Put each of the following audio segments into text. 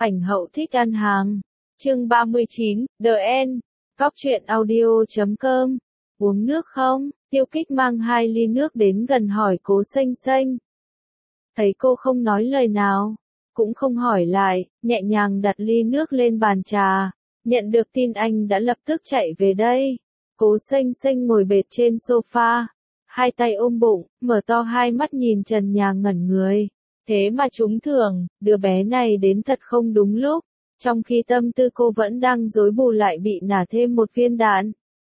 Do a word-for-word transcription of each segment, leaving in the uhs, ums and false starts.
Ảnh hậu thích ăn hàng. Chương ba mươi chín, The End. Cóc truyện audio chấm com. Uống nước không? Tiêu Kích mang hai ly nước đến gần hỏi Cố Xanh Xanh. Thấy cô không nói lời nào, cũng không hỏi lại, nhẹ nhàng đặt ly nước lên bàn trà. Nhận được tin anh đã lập tức chạy về đây. Cố Xanh Xanh ngồi bệt trên sofa, hai tay ôm bụng, mở to hai mắt nhìn trần nhà ngẩn người. Thế mà trúng thưởng, đứa bé này đến thật không đúng lúc, trong khi tâm tư cô vẫn đang rối bù lại bị nả thêm một viên đạn.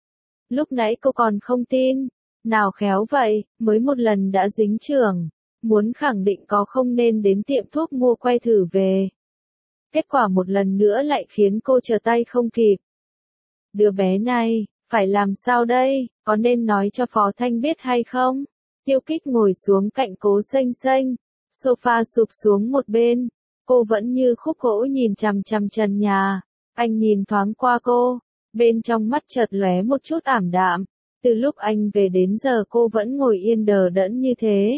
Lúc nãy cô còn không tin, nào khéo vậy, mới một lần đã dính chưởng, muốn khẳng định có không nên đến tiệm thuốc mua quay thử về. Kết quả một lần nữa lại khiến cô trở tay không kịp. Đứa bé này, phải làm sao đây, có nên nói cho Phó Thanh biết hay không? Tiêu Kích ngồi xuống cạnh Cố Xanh Xanh, sofa sụp xuống một bên, cô vẫn như khúc gỗ nhìn chằm chằm trần nhà. Anh nhìn thoáng qua cô, bên trong mắt chợt lóe một chút ảm đạm, từ lúc anh về đến giờ cô vẫn ngồi yên đờ đẫn như thế.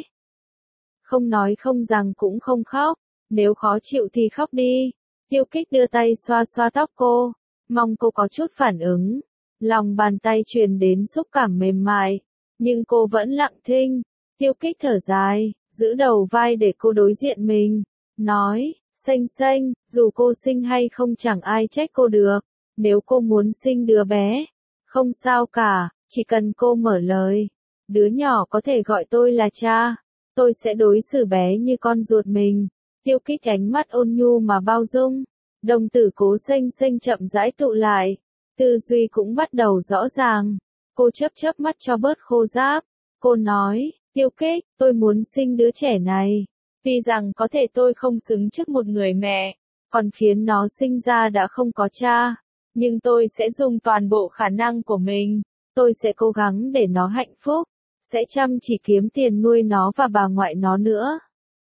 Không nói không rằng cũng không khóc, nếu khó chịu thì khóc đi. Tiêu Kích đưa tay xoa xoa tóc cô, mong cô có chút phản ứng. Lòng bàn tay truyền đến xúc cảm mềm mại, nhưng cô vẫn lặng thinh. Tiêu Kích thở dài, giữ đầu vai để cô đối diện mình, nói, Xanh Xanh, dù cô sinh hay không chẳng ai trách cô được. Nếu cô muốn sinh đứa bé, không sao cả, chỉ cần cô mở lời. Đứa nhỏ có thể gọi tôi là cha, tôi sẽ đối xử bé như con ruột mình. Tiêu Kích ánh mắt ôn nhu mà bao dung, đồng tử Cố Xanh Xanh chậm rãi tụ lại, tư duy cũng bắt đầu rõ ràng. Cô chớp chớp mắt cho bớt khô ráp, cô nói, Tiêu Kích, tôi muốn sinh đứa trẻ này, vì rằng có thể tôi không xứng trước một người mẹ, còn khiến nó sinh ra đã không có cha, nhưng tôi sẽ dùng toàn bộ khả năng của mình, tôi sẽ cố gắng để nó hạnh phúc, sẽ chăm chỉ kiếm tiền nuôi nó và bà ngoại nó nữa.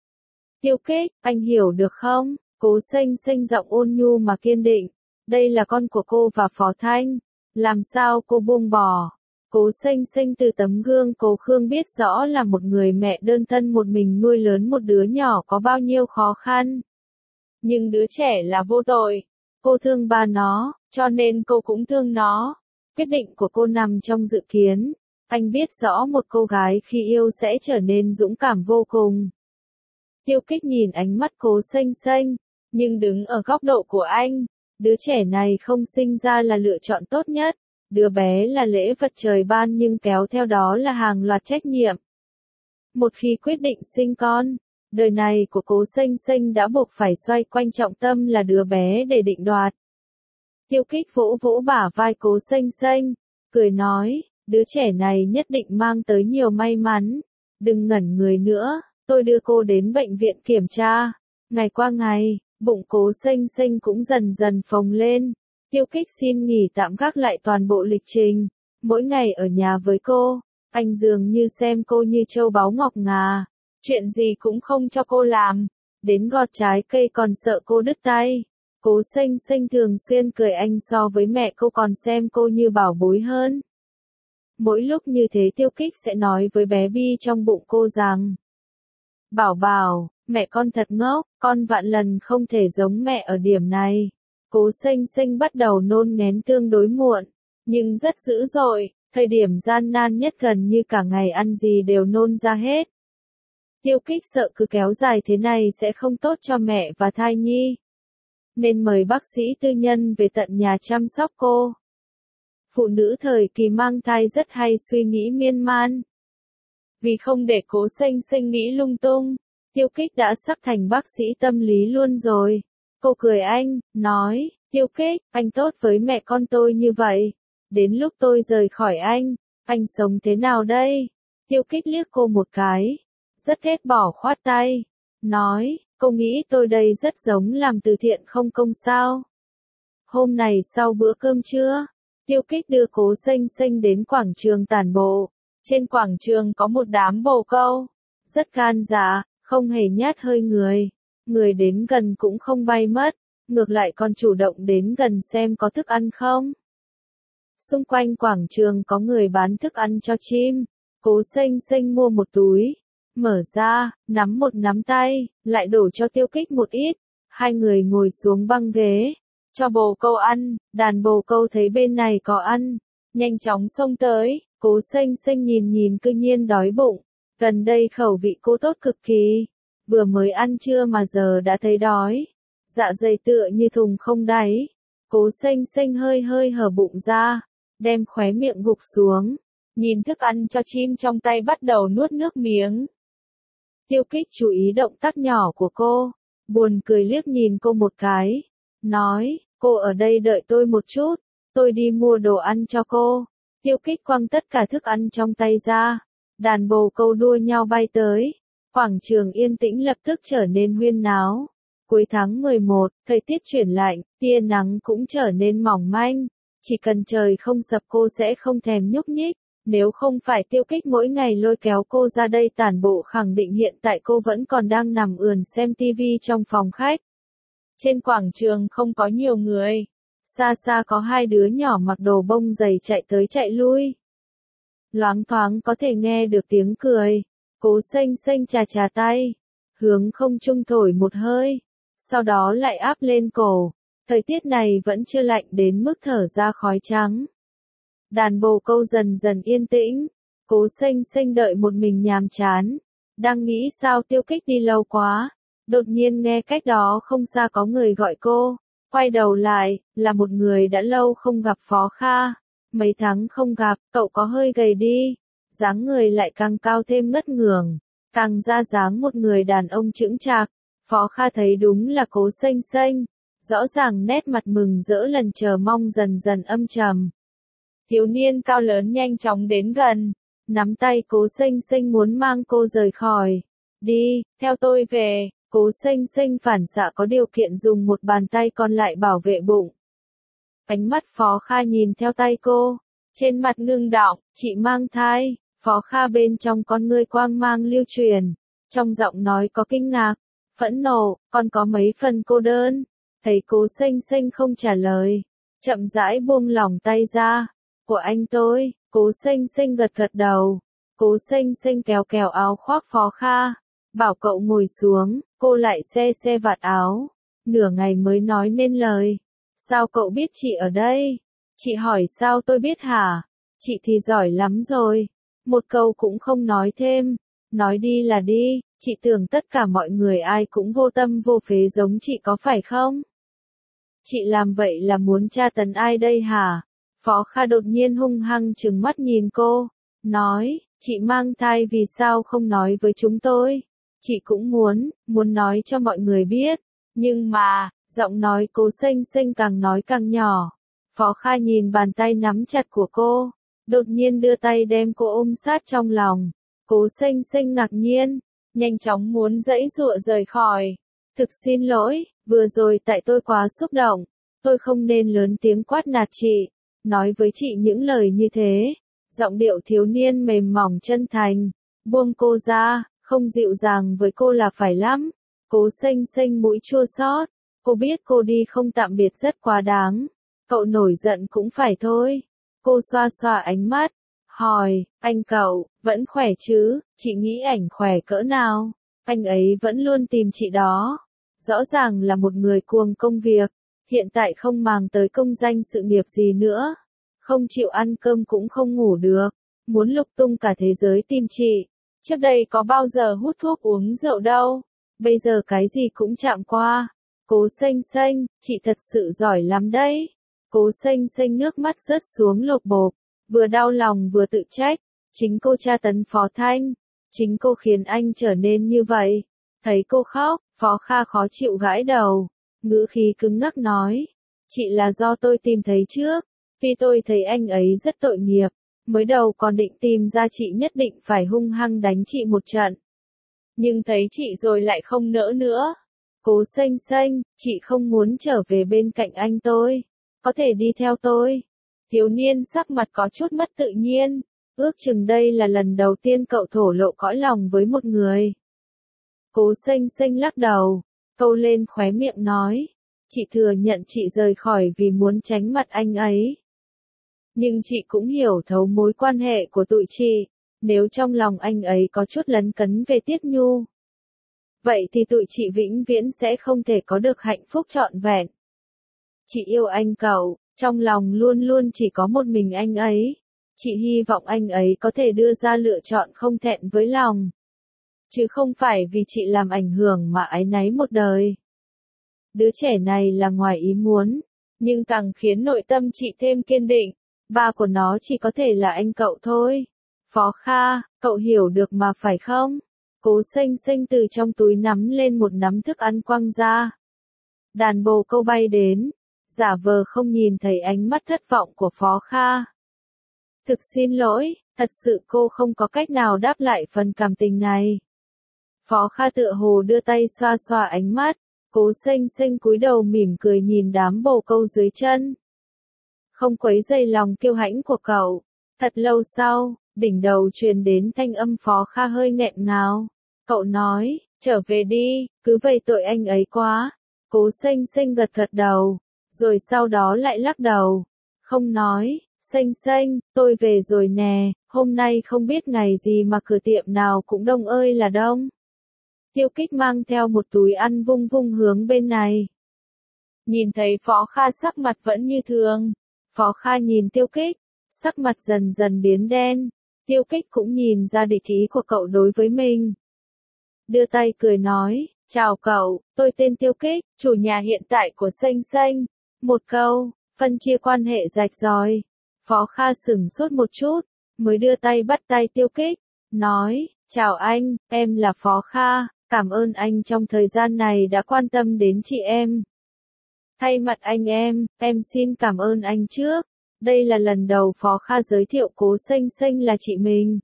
Tiêu Kích, anh hiểu được không? Cố Xanh Xanh giọng ôn nhu mà kiên định, đây là con của cô và Phó Thanh, làm sao cô buông bỏ? Cố Xanh Xanh từ tấm gương Cố Khương biết rõ là một người mẹ đơn thân một mình nuôi lớn một đứa nhỏ có bao nhiêu khó khăn. Nhưng đứa trẻ là vô tội, cô thương ba nó, cho nên cô cũng thương nó. Quyết định của cô nằm trong dự kiến, anh biết rõ một cô gái khi yêu sẽ trở nên dũng cảm vô cùng. Tiêu Kích nhìn ánh mắt Cố Xanh Xanh, nhưng đứng ở góc độ của anh, đứa trẻ này không sinh ra là lựa chọn tốt nhất. Đứa bé là lễ vật trời ban nhưng kéo theo đó là hàng loạt trách nhiệm. Một khi quyết định sinh con, đời này của Cố Xanh Xanh đã buộc phải xoay quanh trọng tâm là đứa bé để định đoạt. Tiêu Kích vỗ vỗ bả vai Cố Xanh Xanh, cười nói, đứa trẻ này nhất định mang tới nhiều may mắn. Đừng ngẩn người nữa, tôi đưa cô đến bệnh viện kiểm tra. Ngày qua ngày, bụng Cố Xanh Xanh cũng dần dần phồng lên. Tiêu Kích xin nghỉ tạm gác lại toàn bộ lịch trình, mỗi ngày ở nhà với cô, anh dường như xem cô như châu báu ngọc ngà, chuyện gì cũng không cho cô làm, đến gọt trái cây còn sợ cô đứt tay. Cố Xanh Xanh thường xuyên cười anh so với mẹ cô còn xem cô như bảo bối hơn. Mỗi lúc như thế Tiêu Kích sẽ nói với bé Bi trong bụng cô rằng, bảo bảo, mẹ con thật ngốc, con vạn lần không thể giống mẹ ở điểm này. Cố Xanh Xanh bắt đầu nôn ngén tương đối muộn, nhưng rất dữ dội, thời điểm gian nan nhất gần như cả ngày ăn gì đều nôn ra hết. Tiêu Kích sợ cứ kéo dài thế này sẽ không tốt cho mẹ và thai nhi, nên mời bác sĩ tư nhân về tận nhà chăm sóc cô. Phụ nữ thời kỳ mang thai rất hay suy nghĩ miên man. Vì không để Cố Xanh Xanh nghĩ lung tung, Tiêu Kích đã sắp thành bác sĩ tâm lý luôn rồi. Cô cười anh, nói, Tiêu Kích, anh tốt với mẹ con tôi như vậy. Đến lúc tôi rời khỏi anh, anh sống thế nào đây? Tiêu Kích liếc cô một cái, rất ghét bỏ khoát tay, nói, cô nghĩ tôi đây rất giống làm từ thiện không công sao? Hôm này sau bữa cơm trưa, Tiêu Kích đưa Cố Xanh Xanh đến quảng trường tản bộ. Trên quảng trường có một đám bồ câu, rất gan dạ, không hề nhát hơi người. Người đến gần cũng không bay mất, ngược lại còn chủ động đến gần xem có thức ăn không. Xung quanh quảng trường có người bán thức ăn cho chim. Cố Xanh Xanh mua một túi, mở ra, nắm một nắm tay, lại đổ cho Tiêu Kích một ít. Hai người ngồi xuống băng ghế, cho bồ câu ăn, đàn bồ câu thấy bên này có ăn, nhanh chóng xông tới, Cố Xanh Xanh nhìn nhìn cư nhiên đói bụng, gần đây khẩu vị cô tốt cực kỳ, vừa mới ăn trưa mà giờ đã thấy đói, dạ dày tựa như thùng không đáy, Cố Xanh Xanh hơi hơi hở bụng ra, đem khóe miệng gục xuống, nhìn thức ăn cho chim trong tay bắt đầu nuốt nước miếng. Tiêu Kích chú ý động tác nhỏ của cô, buồn cười liếc nhìn cô một cái, nói, cô ở đây đợi tôi một chút, tôi đi mua đồ ăn cho cô. Tiêu Kích quăng tất cả thức ăn trong tay ra, đàn bồ câu đua nhau bay tới, quảng trường yên tĩnh lập tức trở nên huyên náo. Cuối tháng mười một, thời tiết chuyển lạnh, tia nắng cũng trở nên mỏng manh, chỉ cần trời không sập cô sẽ không thèm nhúc nhích. Nếu không phải Tiêu Kích mỗi ngày lôi kéo cô ra đây tản bộ, khẳng định hiện tại cô vẫn còn đang nằm ườn xem tivi trong phòng khách. Trên quảng trường không có nhiều người, xa xa có hai đứa nhỏ mặc đồ bông dày chạy tới chạy lui. Loáng thoáng có thể nghe được tiếng cười, Cố Xanh Xanh chà chà tay, hướng không trung thổi một hơi, sau đó lại áp lên cổ, thời tiết này vẫn chưa lạnh đến mức thở ra khói trắng. Đàn bồ câu dần dần yên tĩnh, Cố Xanh Xanh đợi một mình nhàm chán, đang nghĩ sao Tiêu Kích đi lâu quá, đột nhiên nghe cách đó không xa có người gọi cô, quay đầu lại, là một người đã lâu không gặp Phó Kha, mấy tháng không gặp, cậu có hơi gầy đi, dáng người lại càng cao thêm ngất ngưởng, càng ra dáng một người đàn ông chững chạc. Phó Kha thấy đúng là Cố Xanh Xanh, rõ ràng nét mặt mừng rỡ lần chờ mong dần dần âm trầm. Thiếu niên cao lớn nhanh chóng đến gần, nắm tay Cố Xanh Xanh muốn mang cô rời khỏi. Đi, theo tôi về, Cố Xanh Xanh phản xạ có điều kiện dùng một bàn tay còn lại bảo vệ bụng. Ánh mắt Phó Kha nhìn theo tay cô, trên mặt ngưng đọng, chị mang thai, Phó Kha bên trong con ngươi quang mang lưu truyền, trong giọng nói có kinh ngạc, phẫn nộ, còn có mấy phần cô đơn. Thấy Cố Xanh Xanh không trả lời, chậm rãi buông lỏng tay ra. Của anh tôi, Cố Xanh Xanh gật gật đầu. Cố Xanh Xanh kéo kéo áo khoác Phó Kha, bảo cậu ngồi xuống, cô lại xe xe vạt áo, nửa ngày mới nói nên lời. Sao cậu biết chị ở đây? Chị hỏi sao tôi biết hả? Chị thì giỏi lắm rồi. Một câu cũng không nói thêm, nói đi là đi, chị tưởng tất cả mọi người ai cũng vô tâm vô phế giống chị có phải không? Chị làm vậy là muốn tra tấn ai đây hả? Phó Kha đột nhiên hung hăng trừng mắt nhìn cô, nói, chị mang thai vì sao không nói với chúng tôi? Chị cũng muốn, muốn nói cho mọi người biết, nhưng mà, giọng nói Cố Xanh Xanh càng nói càng nhỏ. Phó Kha nhìn bàn tay nắm chặt của cô, đột nhiên đưa tay đem cô ôm sát trong lòng. Cố Xanh Xanh ngạc nhiên, nhanh chóng muốn giãy giụa rời khỏi. Thực xin lỗi, vừa rồi tại tôi quá xúc động, tôi không nên lớn tiếng quát nạt chị, nói với chị những lời như thế. Giọng điệu thiếu niên mềm mỏng chân thành, buông cô ra, không dịu dàng với cô là phải lắm. Cố Xanh Xanh mũi chua xót, cô biết cô đi không tạm biệt rất quá đáng, cậu nổi giận cũng phải thôi. Cô xoa xoa ánh mắt, hỏi, anh cậu, vẫn khỏe chứ? Chị nghĩ ảnh khỏe cỡ nào? Anh ấy vẫn luôn tìm chị đó. Rõ ràng là một người cuồng công việc, hiện tại không màng tới công danh sự nghiệp gì nữa. Không chịu ăn cơm cũng không ngủ được, muốn lục tung cả thế giới tìm chị. Trước đây có bao giờ hút thuốc uống rượu đâu, bây giờ cái gì cũng chạm qua. Cố Xanh Xanh, chị thật sự giỏi lắm đấy. Cố Xanh Xanh nước mắt rớt xuống lột bột, vừa đau lòng vừa tự trách, chính cô tra tấn Phó Thanh, chính cô khiến anh trở nên như vậy. Thấy cô khóc, Phó Kha khó chịu gãi đầu, ngữ khí cứng ngắc nói, chị là do tôi tìm thấy trước, vì tôi thấy anh ấy rất tội nghiệp, mới đầu còn định tìm ra chị nhất định phải hung hăng đánh chị một trận. Nhưng thấy chị rồi lại không nỡ nữa. Cố Xanh Xanh, chị không muốn trở về bên cạnh anh tôi, có thể đi theo tôi. Thiếu niên sắc mặt có chút mất tự nhiên, ước chừng đây là lần đầu tiên cậu thổ lộ cõi lòng với một người. Cố Xanh Xanh lắc đầu, câu lên khóe miệng nói, chị thừa nhận chị rời khỏi vì muốn tránh mặt anh ấy. Nhưng chị cũng hiểu thấu mối quan hệ của tụi chị, nếu trong lòng anh ấy có chút lấn cấn về Tiết Nhu. vậy thì tụi chị vĩnh viễn sẽ không thể có được hạnh phúc trọn vẹn. Chị yêu anh cậu, trong lòng luôn luôn chỉ có một mình anh ấy. Chị hy vọng anh ấy có thể đưa ra lựa chọn không thẹn với lòng. Chứ không phải vì chị làm ảnh hưởng mà áy náy một đời. Đứa trẻ này là ngoài ý muốn, nhưng càng khiến nội tâm chị thêm kiên định. Ba của nó chỉ có thể là anh cậu thôi. Phó Kha, cậu hiểu được mà phải không? Cố Xanh Xanh từ trong túi nắm lên một nắm thức ăn quăng ra. Đàn bồ câu bay đến, giả vờ không nhìn thấy ánh mắt thất vọng của Phó Kha. Thực xin lỗi, thật sự cô không có cách nào đáp lại phần cảm tình này. Phó Kha tựa hồ đưa tay xoa xoa ánh mắt, Cố Xanh Xanh cúi đầu mỉm cười nhìn đám bồ câu dưới chân. Không quấy dày lòng kiêu hãnh của cậu. Thật lâu sau, đỉnh đầu truyền đến thanh âm Phó Kha hơi nghẹn ngào. Cậu nói, trở về đi, cứ vậy tội anh ấy quá. Cố Xanh Xanh gật gật đầu, rồi sau đó lại lắc đầu. Không nói, Xanh Xanh, tôi về rồi nè, hôm nay không biết ngày gì mà cửa tiệm nào cũng đông ơi là đông. Tiêu Kích mang theo một túi ăn vung vung hướng bên này. Nhìn thấy Phó Kha sắc mặt vẫn như thường. Phó Kha nhìn Tiêu Kích, sắc mặt dần dần biến đen. Tiêu Kích cũng nhìn ra địch ý của cậu đối với mình. Đưa tay cười nói, chào cậu, tôi tên Tiêu Kích, chủ nhà hiện tại của Xanh Xanh. Một câu, phân chia quan hệ rạch ròi. Phó Kha sửng sốt một chút, mới đưa tay bắt tay Tiêu Kích, nói, chào anh, em là Phó Kha, cảm ơn anh trong thời gian này đã quan tâm đến chị em. Thay mặt anh em, em xin cảm ơn anh trước. Đây là lần đầu Phó Kha giới thiệu Cố Xanh Xanh là chị mình.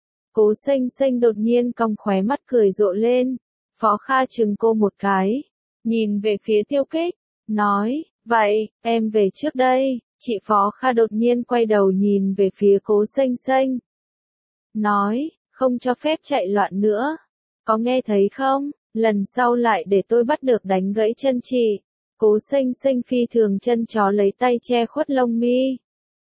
Cố Xanh Xanh đột nhiên cong khóe mắt cười rộ lên. Phó Kha chừng cô một cái, nhìn về phía Tiêu Kích, nói, vậy, em về trước đây. Chị Phó Kha đột nhiên quay đầu nhìn về phía Cố Xanh Xanh. Nói, không cho phép chạy loạn nữa. Có nghe thấy không? Lần sau lại để tôi bắt được đánh gãy chân chị. Cố Xanh Xanh phi thường chân chó lấy tay che khuất lông mi.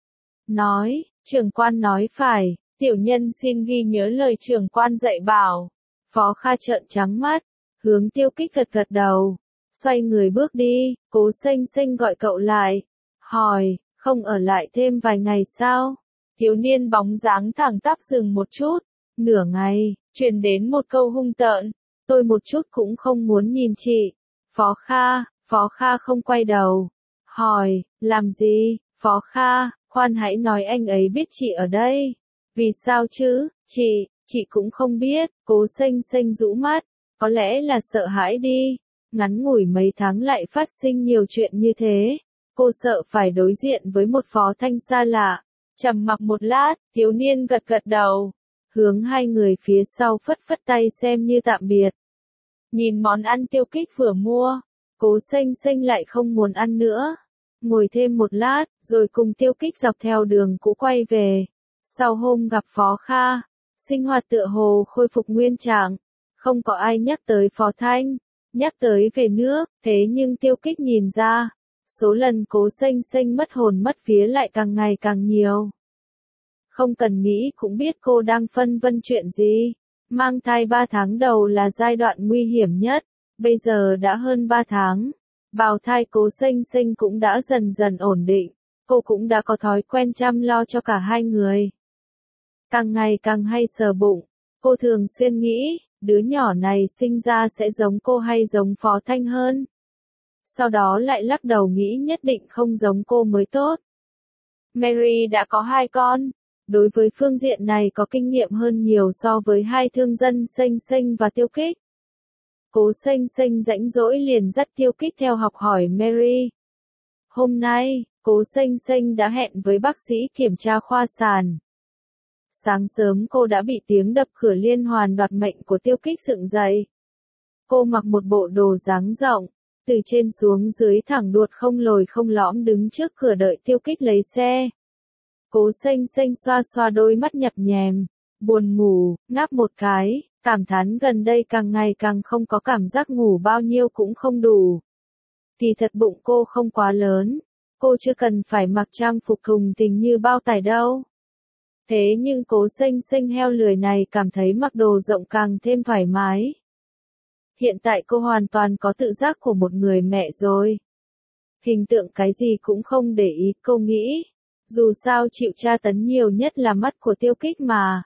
Nói, trưởng quan nói phải, tiểu nhân xin ghi nhớ lời trưởng quan dạy bảo. Phó Kha trợn trắng mắt, hướng Tiêu Kích gật gật đầu. Xoay người bước đi, Cố Xanh Xanh gọi cậu lại. Hỏi, không ở lại thêm vài ngày sao? Thiếu niên bóng dáng thẳng tắp dừng một chút. Nửa ngày, truyền đến một câu hung tợn. Tôi một chút cũng không muốn nhìn chị. Phó Kha, Phó Kha không quay đầu. Hỏi, làm gì? Phó Kha, khoan hãy nói anh ấy biết chị ở đây. Vì sao chứ? Chị, chị cũng không biết. Cố Xanh Xanh rũ mắt. Có lẽ là sợ hãi đi. Ngắn ngủi mấy tháng lại phát sinh nhiều chuyện như thế. Cô sợ phải đối diện với một Phó Thanh xa lạ. Trầm mặc một lát, thiếu niên gật gật đầu. Hướng hai người phía sau phất phất tay xem như tạm biệt. Nhìn món ăn Tiêu Kích vừa mua, Cố Xanh Xanh lại không muốn ăn nữa. Ngồi thêm một lát, rồi cùng Tiêu Kích dọc theo đường cũ quay về. Sau hôm gặp Phó Kha, sinh hoạt tựa hồ khôi phục nguyên trạng. Không có ai nhắc tới Phó Thanh, nhắc tới về nước, thế nhưng Tiêu Kích nhìn ra. Số lần Cố Xanh Xanh mất hồn mất vía lại càng ngày càng nhiều. Không cần nghĩ cũng biết cô đang phân vân chuyện gì. Mang thai ba tháng đầu là giai đoạn nguy hiểm nhất. Bây giờ đã hơn ba tháng. Bào thai Cố Xanh Xanh cũng đã dần dần ổn định. Cô cũng đã có thói quen chăm lo cho cả hai người. Càng ngày càng hay sờ bụng. Cô thường xuyên nghĩ, đứa nhỏ này sinh ra sẽ giống cô hay giống Phó Thanh hơn. Sau đó lại lắc đầu nghĩ nhất định không giống cô mới tốt. Mary đã có hai con. Đối với phương diện này có kinh nghiệm hơn nhiều so với hai thương dân Xanh Xanh và Tiêu Kích. Cố Xanh Xanh rãnh rỗi liền dắt Tiêu Kích theo học hỏi Mary. Hôm nay, Cố Xanh Xanh đã hẹn với bác sĩ kiểm tra khoa sản. Sáng sớm cô đã bị tiếng đập cửa liên hoàn đoạt mệnh của Tiêu Kích dựng dậy. Cô mặc một bộ đồ dáng rộng, từ trên xuống dưới thẳng đuột không lồi không lõm đứng trước cửa đợi Tiêu Kích lấy xe. Cố Xanh Xanh xoa xoa đôi mắt nhập nhèm, buồn ngủ, ngáp một cái, cảm thán gần đây càng ngày càng không có cảm giác ngủ bao nhiêu cũng không đủ. Kỳ thật bụng cô không quá lớn, cô chưa cần phải mặc trang phục thùng tình như bao tải đâu. Thế nhưng Cố Xanh Xanh heo lười này cảm thấy mặc đồ rộng càng thêm thoải mái. Hiện tại cô hoàn toàn có tự giác của một người mẹ rồi. Hình tượng cái gì cũng không để ý, cô nghĩ. Dù sao chịu tra tấn nhiều nhất là mắt của Tiêu Kích mà.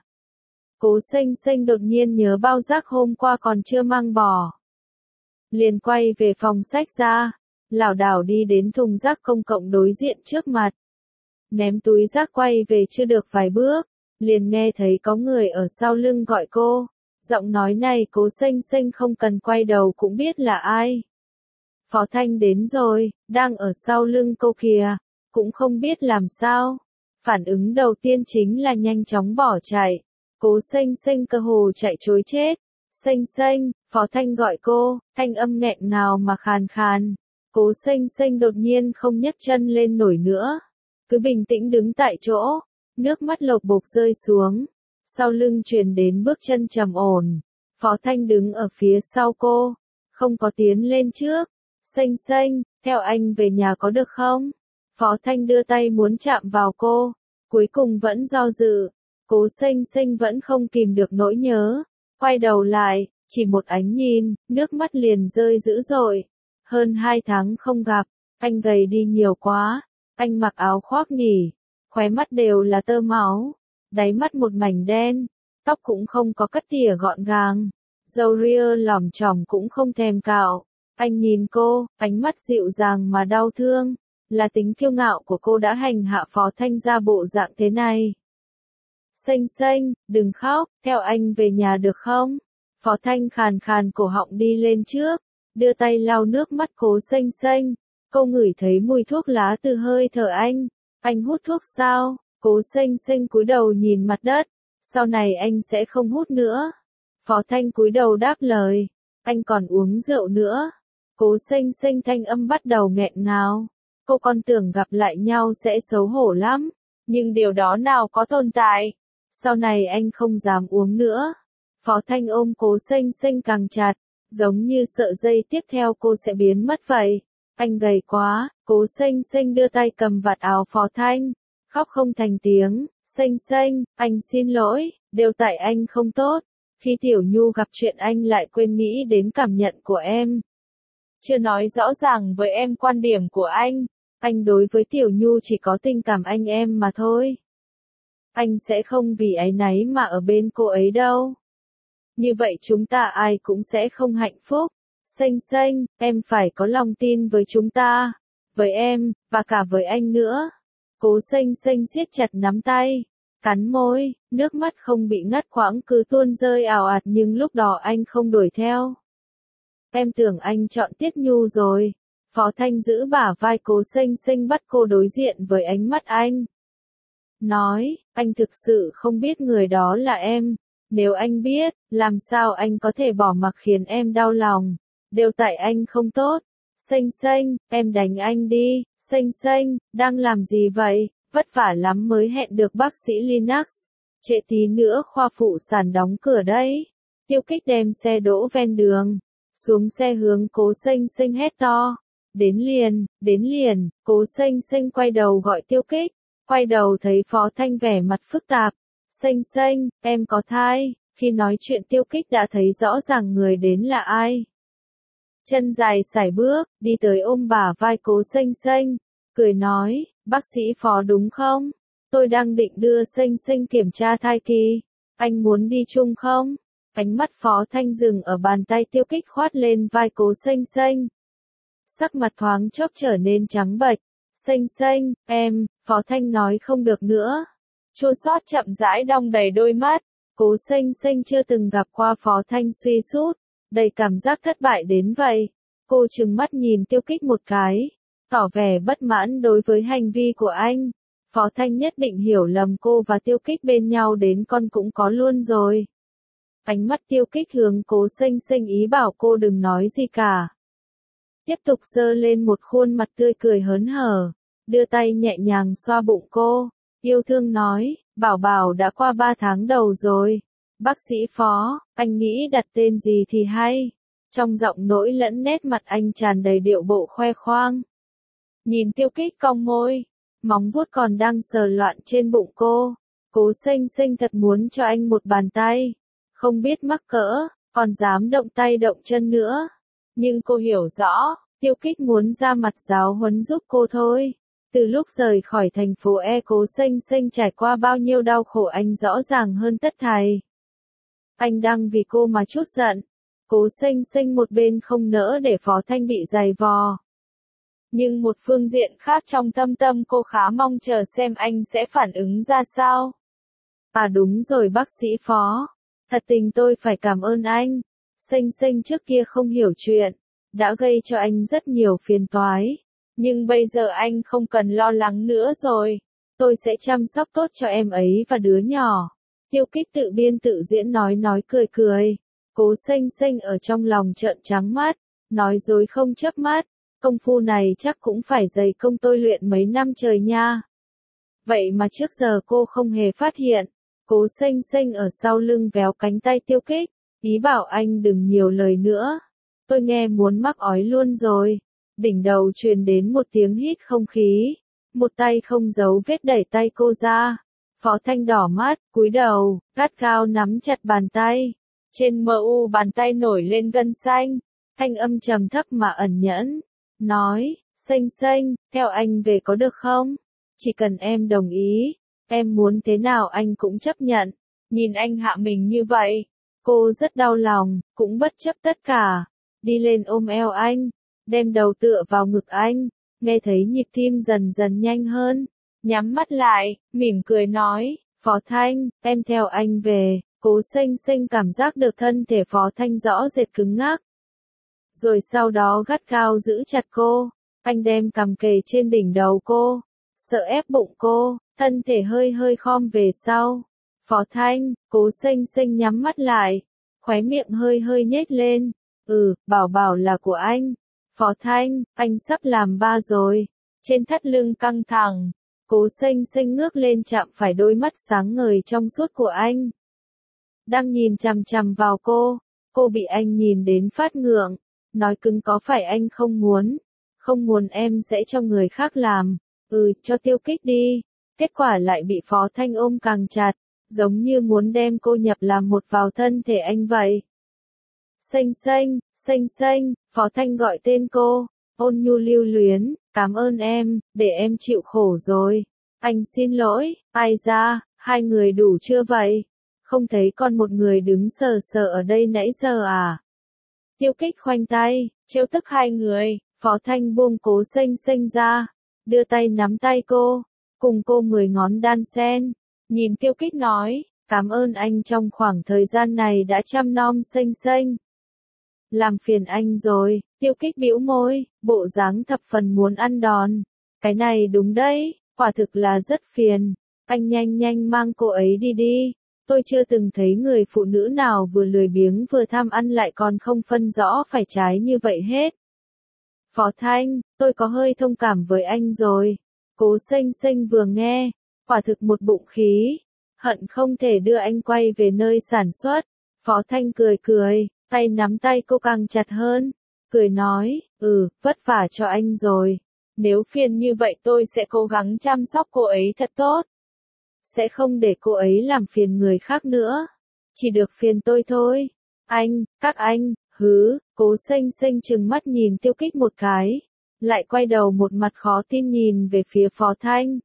Cố Xanh Xanh đột nhiên nhớ bao giác hôm qua còn chưa mang bỏ. Liền quay về phòng sách ra, lảo đảo đi đến thùng rác công cộng đối diện trước mặt. Ném túi rác quay về chưa được vài bước, liền nghe thấy có người ở sau lưng gọi cô. Giọng nói này Cố Xanh Xanh không cần quay đầu cũng biết là ai. Phó Thanh đến rồi, đang ở sau lưng cô kìa, cũng không biết làm sao. Phản ứng đầu tiên chính là nhanh chóng bỏ chạy. Cố Xanh Xanh cơ hồ chạy trối chết. Xanh Xanh, Phó Thanh gọi cô, thanh âm nghẹn ngào mà khàn khàn. Cố Xanh Xanh đột nhiên không nhấc chân lên nổi nữa. Cứ bình tĩnh đứng tại chỗ, nước mắt lột bột rơi xuống. Sau lưng truyền đến bước chân trầm ổn. Phó Thanh đứng ở phía sau cô, không có tiến lên trước. Xanh Xanh, theo anh về nhà có được không? Phó Thanh đưa tay muốn chạm vào cô, cuối cùng vẫn do dự. Cố Xanh Xanh vẫn không kìm được nỗi nhớ, quay đầu lại, chỉ một ánh nhìn, nước mắt liền rơi dữ dội. Hơn hai tháng không gặp, anh gầy đi nhiều quá, anh mặc áo khoác nỉ, khóe mắt đều là tơ máu, đáy mắt một mảnh đen, tóc cũng không có cắt tỉa gọn gàng, râu ria lỏm chỏng cũng không thèm cạo. Anh nhìn cô, ánh mắt dịu dàng mà đau thương, là tính kiêu ngạo của cô đã hành hạ Phó Thanh ra bộ dạng thế này. Xanh Xanh, đừng khóc, theo anh về nhà được không? Phó Thanh khàn khàn cổ họng đi lên trước, đưa tay lau nước mắt Cố Xanh Xanh. Cô ngửi thấy mùi thuốc lá từ hơi thở anh. Anh hút thuốc sao? Cố Xanh Xanh cúi đầu nhìn mặt đất. Sau này anh sẽ không hút nữa. Phó Thanh cúi đầu đáp lời. Anh còn uống rượu nữa. Cố Xanh Xanh thanh âm bắt đầu nghẹn ngào. Cô còn tưởng gặp lại nhau sẽ xấu hổ lắm. Nhưng điều đó nào có tồn tại. Sau này anh không dám uống nữa. Phó Thanh ôm Cố Xanh Xanh càng chặt, giống như sợ dây tiếp theo cô sẽ biến mất vậy. Anh gầy quá, Cố Xanh Xanh đưa tay cầm vạt áo Phó Thanh, khóc không thành tiếng. Xanh Xanh, anh xin lỗi, đều tại anh không tốt. Khi Tiểu Nhu gặp chuyện anh lại quên nghĩ đến cảm nhận của em. Chưa nói rõ ràng với em quan điểm của anh. Anh đối với Tiểu Nhu chỉ có tình cảm anh em mà thôi. Anh sẽ không vì áy náy mà ở bên cô ấy đâu. Như vậy chúng ta ai cũng sẽ không hạnh phúc. Xanh Xanh, em phải có lòng tin với chúng ta, với em, và cả với anh nữa. Cố Xanh Xanh siết chặt nắm tay, cắn môi, nước mắt không bị ngắt quãng cứ tuôn rơi ào ạt nhưng lúc đó anh không đuổi theo. Em tưởng anh chọn Tiết Nhu rồi. Phó Thanh giữ bả vai Cố Xanh Xanh bắt cô đối diện với ánh mắt anh. Nói, anh thực sự không biết người đó là em. Nếu anh biết, làm sao anh có thể bỏ mặc khiến em đau lòng. Đều tại anh không tốt. Xanh Xanh, em đánh anh đi. Xanh Xanh, đang làm gì vậy? Vất vả lắm mới hẹn được bác sĩ Linux. Trễ tí nữa khoa phụ sản đóng cửa đấy. Tiêu Kích đem xe đỗ ven đường. Xuống xe hướng Cố Xanh Xanh hét to. Đến liền, đến liền. Cố Xanh Xanh quay đầu gọi Tiêu Kích. Quay đầu thấy Phó Thanh vẻ mặt phức tạp. Xanh Xanh, em có thai. Khi nói chuyện Tiêu Kích đã thấy rõ ràng người đến là ai. Chân dài sải bước, đi tới ôm bả vai Cố Xanh Xanh. Cười nói, bác sĩ Phó đúng không? Tôi đang định đưa Xanh Xanh kiểm tra thai kỳ. Anh muốn đi chung không? Ánh mắt Phó Thanh dừng ở bàn tay Tiêu Kích khoát lên vai Cố Xanh Xanh. Sắc mặt thoáng chốc trở nên trắng bệch. Xanh Xanh, em, Phó Thanh nói không được nữa. Chua xót chậm rãi đong đầy đôi mắt. Cố Xanh Xanh chưa từng gặp qua Phó Thanh suy sút, đầy cảm giác thất bại đến vậy. Cô trừng mắt nhìn Tiêu Kích một cái, tỏ vẻ bất mãn đối với hành vi của anh. Phó Thanh nhất định hiểu lầm cô và Tiêu Kích bên nhau đến con cũng có luôn rồi. Ánh mắt Tiêu Kích hướng Cố Xanh Xanh ý bảo cô đừng nói gì cả. Tiếp tục giơ lên một khuôn mặt tươi cười hớn hở, đưa tay nhẹ nhàng xoa bụng cô, yêu thương nói, bảo bảo đã qua ba tháng đầu rồi. Bác sĩ Phó, anh nghĩ đặt tên gì thì hay. Trong giọng nỗi lẫn nét mặt anh tràn đầy điệu bộ khoe khoang. Nhìn Tiêu Kích cong môi, móng vuốt còn đang sờ loạn trên bụng cô. Cố Xanh Xanh thật muốn cho anh một bàn tay. Không biết mắc cỡ, còn dám động tay động chân nữa. Nhưng cô hiểu rõ, Tiêu Kích muốn ra mặt giáo huấn giúp cô thôi. Từ lúc rời khỏi thành phố E, Cố Xanh Xanh trải qua bao nhiêu đau khổ anh rõ ràng hơn tất thảy. Anh đang vì cô mà chút giận. Cố Xanh Xanh một bên không nỡ để Phó Thanh bị giày vò. Nhưng một phương diện khác trong thâm tâm cô khá mong chờ xem anh sẽ phản ứng ra sao. À đúng rồi bác sĩ Phó. Thật tình tôi phải cảm ơn anh. Xanh Xanh trước kia không hiểu chuyện. Đã gây cho anh rất nhiều phiền toái. Nhưng bây giờ anh không cần lo lắng nữa rồi. Tôi sẽ chăm sóc tốt cho em ấy và đứa nhỏ. Tiêu Kích tự biên tự diễn nói nói cười cười. Cố Xanh Xanh ở trong lòng trợn trắng mắt. Nói dối không chớp mắt. Công phu này chắc cũng phải dày công tôi luyện mấy năm trời nha. Vậy mà trước giờ cô không hề phát hiện. Cố Xanh Xanh ở sau lưng véo cánh tay Tiêu Kích. Ý bảo anh đừng nhiều lời nữa. Tôi nghe muốn mắc ói luôn rồi. Đỉnh đầu truyền đến một tiếng hít không khí. Một tay không giấu vết đẩy tay cô ra. Phó Thanh đỏ mắt, cúi đầu, gắt gao nắm chặt bàn tay. Trên mờ u bàn tay nổi lên gân xanh. Thanh âm trầm thấp mà ẩn nhẫn. Nói, Xanh Xanh, theo anh về có được không? Chỉ cần em đồng ý. Em muốn thế nào anh cũng chấp nhận. Nhìn anh hạ mình như vậy. Cô rất đau lòng, cũng bất chấp tất cả. Đi lên ôm eo anh. Đem đầu tựa vào ngực anh. Nghe thấy nhịp tim dần dần nhanh hơn. Nhắm mắt lại, mỉm cười nói. Phó Thanh, em theo anh về. Cố Xanh Xanh cảm giác được thân thể Phó Thanh rõ rệt cứng ngắc. Rồi sau đó gắt gao giữ chặt cô. Anh đem cằm kề trên đỉnh đầu cô. Sợ ép bụng cô, thân thể hơi hơi khom về sau. Phó Thanh, Cố Xanh Xanh nhắm mắt lại. Khóe miệng hơi hơi nhếch lên. Ừ, bảo bảo là của anh. Phó Thanh, anh sắp làm ba rồi. Trên thắt lưng căng thẳng. Cố Xanh Xanh ngước lên chạm phải đôi mắt sáng ngời trong suốt của anh. Đang nhìn chằm chằm vào cô. Cô bị anh nhìn đến phát ngượng. Nói cứng có phải anh không muốn. Không muốn em sẽ cho người khác làm. Ừ, cho Tiêu Kích đi. Kết quả lại bị Phó Thanh ôm càng chặt. Giống như muốn đem cô nhập làm một vào thân thể anh vậy. Xanh Xanh, Xanh Xanh, Phó Thanh gọi tên cô. Ôn nhu lưu luyến, cảm ơn em, để em chịu khổ rồi. Anh xin lỗi, ai ra, hai người đủ chưa vậy? Không thấy còn một người đứng sờ sờ ở đây nãy giờ à? Tiêu Kích khoanh tay, trêu tức hai người. Phó Thanh buông Cố Xanh Xanh ra. Đưa tay nắm tay cô. Cùng cô mười ngón đan sen. Nhìn Tiêu Kích nói, cảm ơn anh trong khoảng thời gian này đã chăm nom Xanh Xanh. Làm phiền anh rồi. Tiêu Kích bĩu môi, bộ dáng thập phần muốn ăn đòn. Cái này đúng đấy, quả thực là rất phiền. Anh nhanh nhanh mang cô ấy đi đi. Tôi chưa từng thấy người phụ nữ nào vừa lười biếng vừa tham ăn lại còn không phân rõ phải trái như vậy hết. Phó Thanh, tôi có hơi thông cảm với anh rồi. Cố Xanh Xanh vừa nghe, quả thực một bụng khí. Hận không thể đưa anh quay về nơi sản xuất. Phó Thanh cười cười, tay nắm tay cô càng chặt hơn. Cười nói, ừ, vất vả cho anh rồi. Nếu phiền như vậy tôi sẽ cố gắng chăm sóc cô ấy thật tốt. Sẽ không để cô ấy làm phiền người khác nữa. Chỉ được phiền tôi thôi. Anh, các anh, hứ, Cố Xanh Xanh trừng mắt nhìn Tiêu Kích một cái. Lại quay đầu một mặt khó tin nhìn về phía Phó Thanh.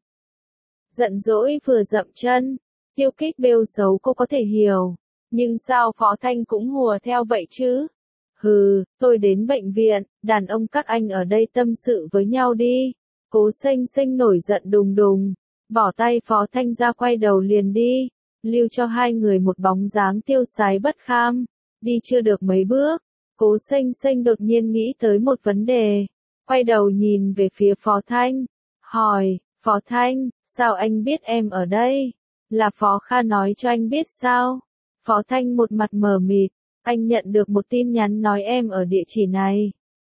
Giận dỗi vừa dậm chân. Tiêu Kích bêu xấu cô có thể hiểu. Nhưng sao Phó Thanh cũng hùa theo vậy chứ? Hừ, tôi đến bệnh viện, đàn ông các anh ở đây tâm sự với nhau đi. Cố Xanh Xanh nổi giận đùng đùng. Bỏ tay Phó Thanh ra quay đầu liền đi. Lưu cho hai người một bóng dáng tiêu sái bất kham. Đi chưa được mấy bước. Cố Xanh Xanh đột nhiên nghĩ tới một vấn đề. Quay đầu nhìn về phía Phó Thanh. Hỏi, Phó Thanh, sao anh biết em ở đây? Là Phó Kha nói cho anh biết sao? Phó Thanh một mặt mờ mịt. Anh nhận được một tin nhắn nói em ở địa chỉ này.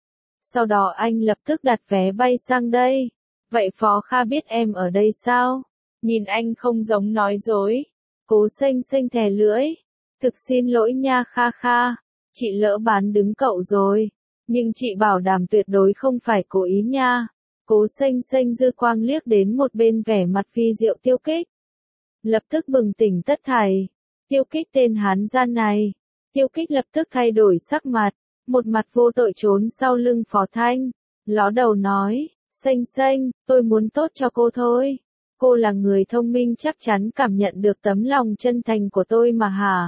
Sau đó anh lập tức đặt vé bay sang đây. Vậy Phó Kha biết em ở đây sao? Nhìn anh không giống nói dối. Cố Xanh Xanh thè lưỡi. Thực xin lỗi nha Kha Kha. Chị lỡ bán đứng cậu rồi. Nhưng chị bảo đảm tuyệt đối không phải cố ý nha. Cố Xanh Xanh dư quang liếc đến một bên vẻ mặt phi diệu Tiêu Kích. Lập tức bừng tỉnh tất thảy. Tiêu Kích tên hán gian này. Tiêu Kích lập tức thay đổi sắc mặt, một mặt vô tội trốn sau lưng Phó Thanh, ló đầu nói, xanh xanh, tôi muốn tốt cho cô thôi. Cô là người thông minh chắc chắn cảm nhận được tấm lòng chân thành của tôi mà hả?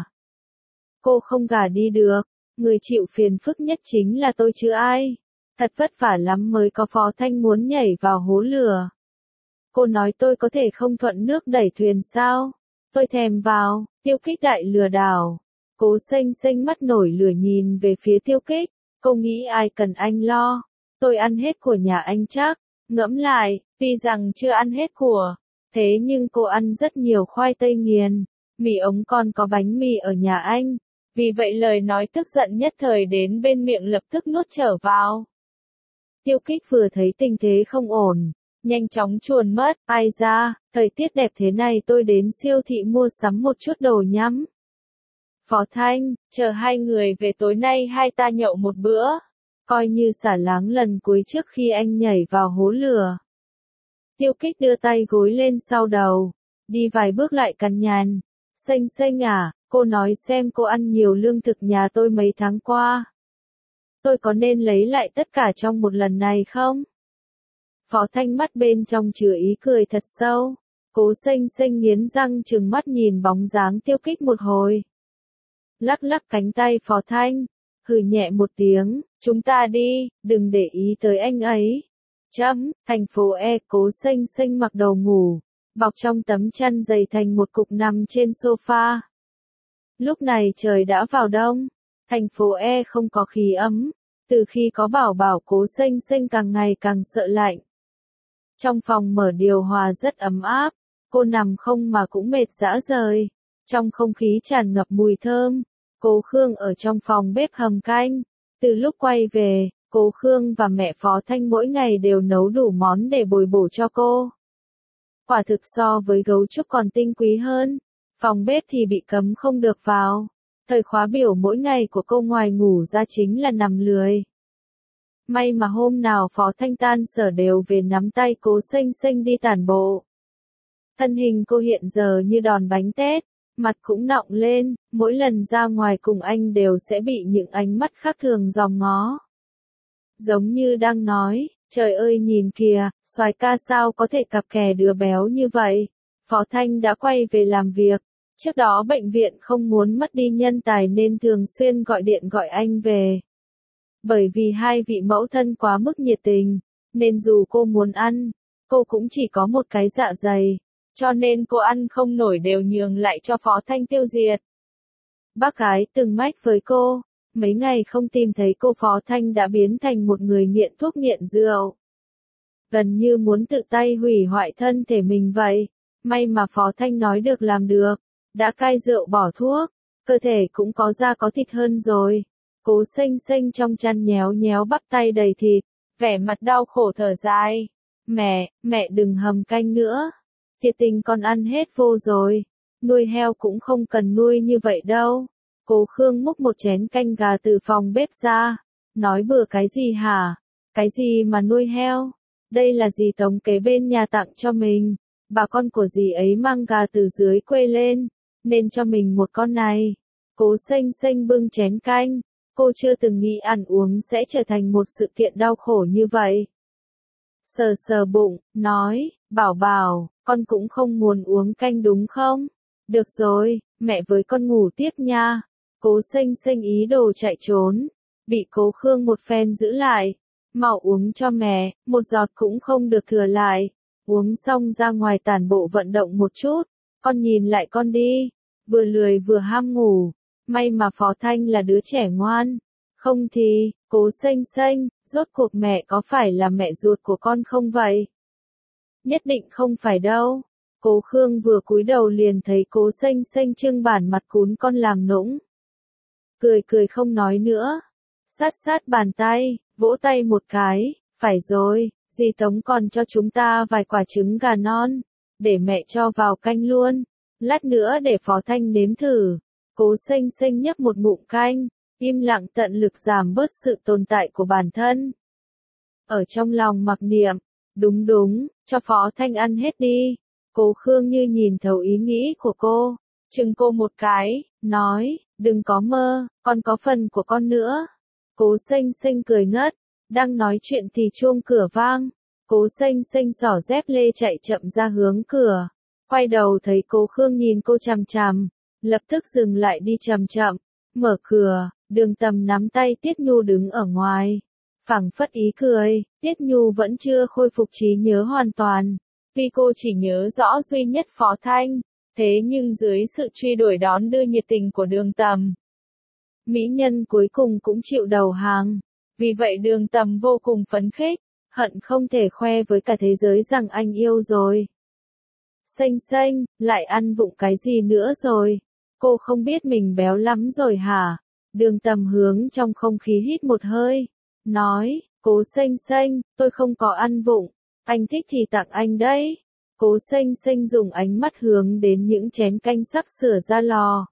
Cô không gả đi được, người chịu phiền phức nhất chính là tôi chứ ai. Thật vất vả lắm mới có Phó Thanh muốn nhảy vào hố lửa. Cô nói tôi có thể không thuận nước đẩy thuyền sao? Tôi thèm vào, Tiêu Kích đại lừa đảo. Cố xanh xanh mắt nổi lửa nhìn về phía Tiêu Kích, cô nghĩ ai cần anh lo, tôi ăn hết của nhà anh chắc, ngẫm lại, tuy rằng chưa ăn hết của, thế nhưng cô ăn rất nhiều khoai tây nghiền, mì ống còn có bánh mì ở nhà anh, vì vậy lời nói tức giận nhất thời đến bên miệng lập tức nuốt trở vào. Tiêu Kích vừa thấy tình thế không ổn, nhanh chóng chuồn mất, ai ra, thời tiết đẹp thế này tôi đến siêu thị mua sắm một chút đồ nhắm. Phó Thanh, chờ hai người về tối nay hai ta nhậu một bữa, coi như xả láng lần cuối trước khi anh nhảy vào hố lửa. Tiêu Kích đưa tay gối lên sau đầu, đi vài bước lại cằn nhằn, xanh xanh à, cô nói xem cô ăn nhiều lương thực nhà tôi mấy tháng qua. Tôi có nên lấy lại tất cả trong một lần này không? Phó Thanh mắt bên trong chứa ý cười thật sâu, cố xanh xanh nghiến răng trừng mắt nhìn bóng dáng Tiêu Kích một hồi. Lắc lắc cánh tay Phó Thanh, hừ nhẹ một tiếng, chúng ta đi, đừng để ý tới anh ấy. Chấm, thành phố E cố xanh xanh mặc đồ ngủ, bọc trong tấm chăn dày thành một cục nằm trên sofa. Lúc này trời đã vào đông, thành phố E không có khí ấm, từ khi có bảo bảo cố xanh xanh càng ngày càng sợ lạnh. Trong phòng mở điều hòa rất ấm áp, cô nằm không mà cũng mệt rã rời. Trong không khí tràn ngập mùi thơm, Cố Khương ở trong phòng bếp hầm canh. Từ lúc quay về, Cố Khương và mẹ Phó Thanh mỗi ngày đều nấu đủ món để bồi bổ cho cô. Quả thực so với gấu trúc còn tinh quý hơn. Phòng bếp thì bị cấm không được vào. Thời khóa biểu mỗi ngày của cô ngoài ngủ ra chính là nằm lười. May mà hôm nào Phó Thanh tan sở đều về nắm tay Cố xanh xanh đi tản bộ. Thân hình cô hiện giờ như đòn bánh tét, mặt cũng nọng lên, mỗi lần ra ngoài cùng anh đều sẽ bị những ánh mắt khác thường dòm ngó. Giống như đang nói, trời ơi nhìn kìa, soái ca sao có thể cặp kè đứa béo như vậy. Phó Thanh đã quay về làm việc, trước đó bệnh viện không muốn mất đi nhân tài nên thường xuyên gọi điện gọi anh về. Bởi vì hai vị mẫu thân quá mức nhiệt tình, nên dù cô muốn ăn, cô cũng chỉ có một cái dạ dày. Cho nên cô ăn không nổi đều nhường lại cho Phó Thanh tiêu diệt. Bác gái từng mách với cô, mấy ngày không tìm thấy cô Phó Thanh đã biến thành một người nghiện thuốc nghiện rượu. Gần như muốn tự tay hủy hoại thân thể mình vậy. May mà Phó Thanh nói được làm được, đã cai rượu bỏ thuốc, cơ thể cũng có da có thịt hơn rồi. Cố xanh xanh trong chăn nhéo nhéo bắp tay đầy thịt, vẻ mặt đau khổ thở dài. Mẹ, mẹ đừng hầm canh nữa. Thiệt tình con ăn hết vô rồi, nuôi heo cũng không cần nuôi như vậy đâu. Cố Khương múc một chén canh gà từ phòng bếp ra, nói bừa cái gì hả? Cái gì mà nuôi heo? Đây là dì Tống kế bên nhà tặng cho mình, bà con của dì ấy mang gà từ dưới quê lên, nên cho mình một con này. Cố xanh xanh bưng chén canh, cô chưa từng nghĩ ăn uống sẽ trở thành một sự kiện đau khổ như vậy. Sờ sờ bụng, nói, bảo bảo, con cũng không muốn uống canh đúng không? Được rồi, mẹ với con ngủ tiếp nha. Cố xanh xanh ý đồ chạy trốn, bị Cố Khương một phen giữ lại. Mau uống cho mẹ, một giọt cũng không được thừa lại. Uống xong ra ngoài tản bộ vận động một chút, con nhìn lại con đi. Vừa lười vừa ham ngủ, may mà Phó Thanh là đứa trẻ ngoan. Không thì, Cố xanh xanh, rốt cuộc mẹ có phải là mẹ ruột của con không vậy? Nhất định không phải đâu. Cố Khương vừa cúi đầu liền thấy Cố xanh xanh trưng bản mặt cún con làm nũng. Cười cười không nói nữa. Sát sát bàn tay, vỗ tay một cái, phải rồi, dì Tống còn cho chúng ta vài quả trứng gà non, để mẹ cho vào canh luôn. Lát nữa để Phó Thanh nếm thử. Cố xanh xanh nhấp một ngụm canh, im lặng tận lực giảm bớt sự tồn tại của bản thân. Ở trong lòng mặc niệm, đúng đúng, cho Phó Thanh ăn hết đi. Cố Khương như nhìn thấu ý nghĩ của cô, chừng cô một cái, nói, Đừng có mơ, còn có phần của con nữa. Cố Xanh Xanh cười ngất, đang nói chuyện thì chuông cửa vang. Cố Xanh Xanh xỏ dép lê chạy chậm ra hướng cửa. Quay đầu thấy Cố Khương nhìn cô chằm chằm, lập tức dừng lại đi chậm chậm, mở cửa, Đường Tầm nắm tay Tiết Nhu đứng ở ngoài. Phảng phất ý cười, Tiết Nhu vẫn chưa khôi phục trí nhớ hoàn toàn. Vì cô chỉ nhớ rõ duy nhất Phó Thanh, thế nhưng dưới sự truy đuổi đón đưa nhiệt tình của Đường Tầm, mỹ nhân cuối cùng cũng chịu đầu hàng. Vì vậy Đường Tầm vô cùng phấn khích, hận không thể khoe với cả thế giới rằng anh yêu rồi. Xanh Xanh, lại ăn vụng cái gì nữa rồi? Cô không biết mình béo lắm rồi hả? Đường Tầm hướng trong không khí hít một hơi, nói, Cố Xanh Xanh, tôi không có ăn vụng, anh thích thì tặng anh đấy. Cố Xanh Xanh dùng ánh mắt hướng đến những chén canh sắp sửa ra lò.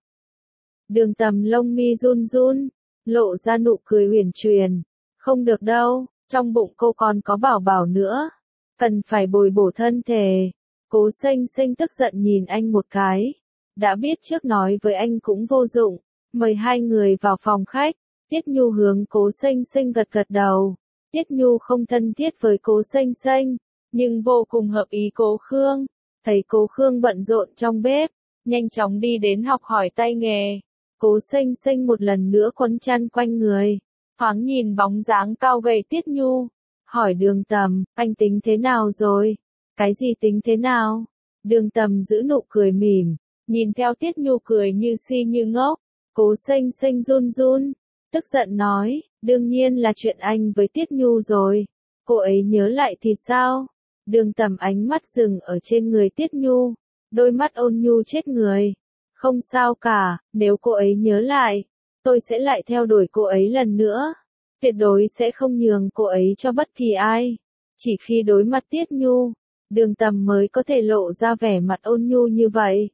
Đường Tầm lông mi run run, lộ ra nụ cười huyền truyền. Không được đâu, trong bụng cô còn có bảo bảo nữa, cần phải bồi bổ thân thể. Cố Xanh Xanh tức giận nhìn anh một cái, đã biết trước nói với anh cũng vô dụng, mời hai người vào phòng khách. Tiết Nhu hướng Cố Xanh Xanh gật gật đầu. Tiết Nhu không thân thiết với Cố Xanh Xanh, nhưng vô cùng hợp ý Cố Khương. Thấy Cố Khương bận rộn trong bếp, nhanh chóng đi đến học hỏi tay nghề. Cố Xanh Xanh một lần nữa quấn chăn quanh người, thoáng nhìn bóng dáng cao gầy Tiết Nhu, hỏi Đường Tầm, anh tính thế nào rồi? Cái gì tính thế nào? Đường Tầm giữ nụ cười mỉm, nhìn theo Tiết Nhu cười như si như ngốc. Cố Xanh Xanh run run, tức giận nói, đương nhiên là chuyện anh với Tiết Nhu rồi. Cô ấy nhớ lại thì sao? Đường Tầm ánh mắt dừng ở trên người Tiết Nhu, đôi mắt ôn nhu chết người. Không sao cả, nếu cô ấy nhớ lại, tôi sẽ lại theo đuổi cô ấy lần nữa. Tuyệt đối sẽ không nhường cô ấy cho bất kỳ ai. Chỉ khi đối mặt Tiết Nhu, Đường Tầm mới có thể lộ ra vẻ mặt ôn nhu như vậy.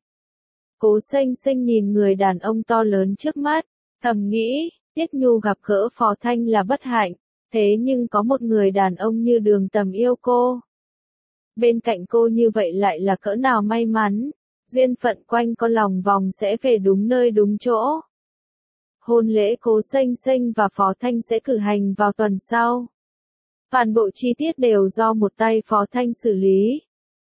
Cố Xanh Xanh nhìn người đàn ông to lớn trước mắt, thầm nghĩ, Tiết Nhu gặp gỡ Phó Thanh là bất hạnh, thế nhưng có một người đàn ông như Đường Tầm yêu cô. Bên cạnh cô như vậy lại là cỡ nào may mắn, duyên phận quanh co lòng vòng sẽ về đúng nơi đúng chỗ. Hôn lễ Cố Xanh Xanh và Phó Thanh sẽ cử hành vào tuần sau. Toàn bộ chi tiết đều do một tay Phó Thanh xử lý.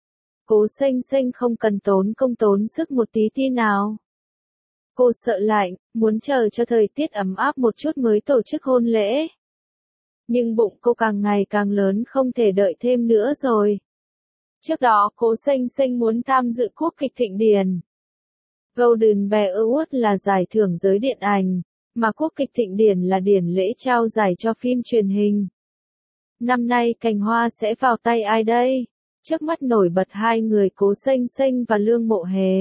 Cố Xanh Xanh không cần tốn công tốn sức một tí ti nào. Cô sợ lạnh, muốn chờ cho thời tiết ấm áp một chút mới tổ chức hôn lễ. Nhưng bụng cô càng ngày càng lớn không thể đợi thêm nữa rồi. Trước đó Cố Xanh Xanh muốn tham dự quốc kịch Thịnh Điển. Golden Bear Award là giải thưởng giới điện ảnh, mà quốc kịch Thịnh Điển là điển lễ trao giải cho phim truyền hình. Năm nay cành hoa sẽ vào tay ai đây? Trước mắt nổi bật hai người Cố Xanh Xanh và Lương Mộ Hề.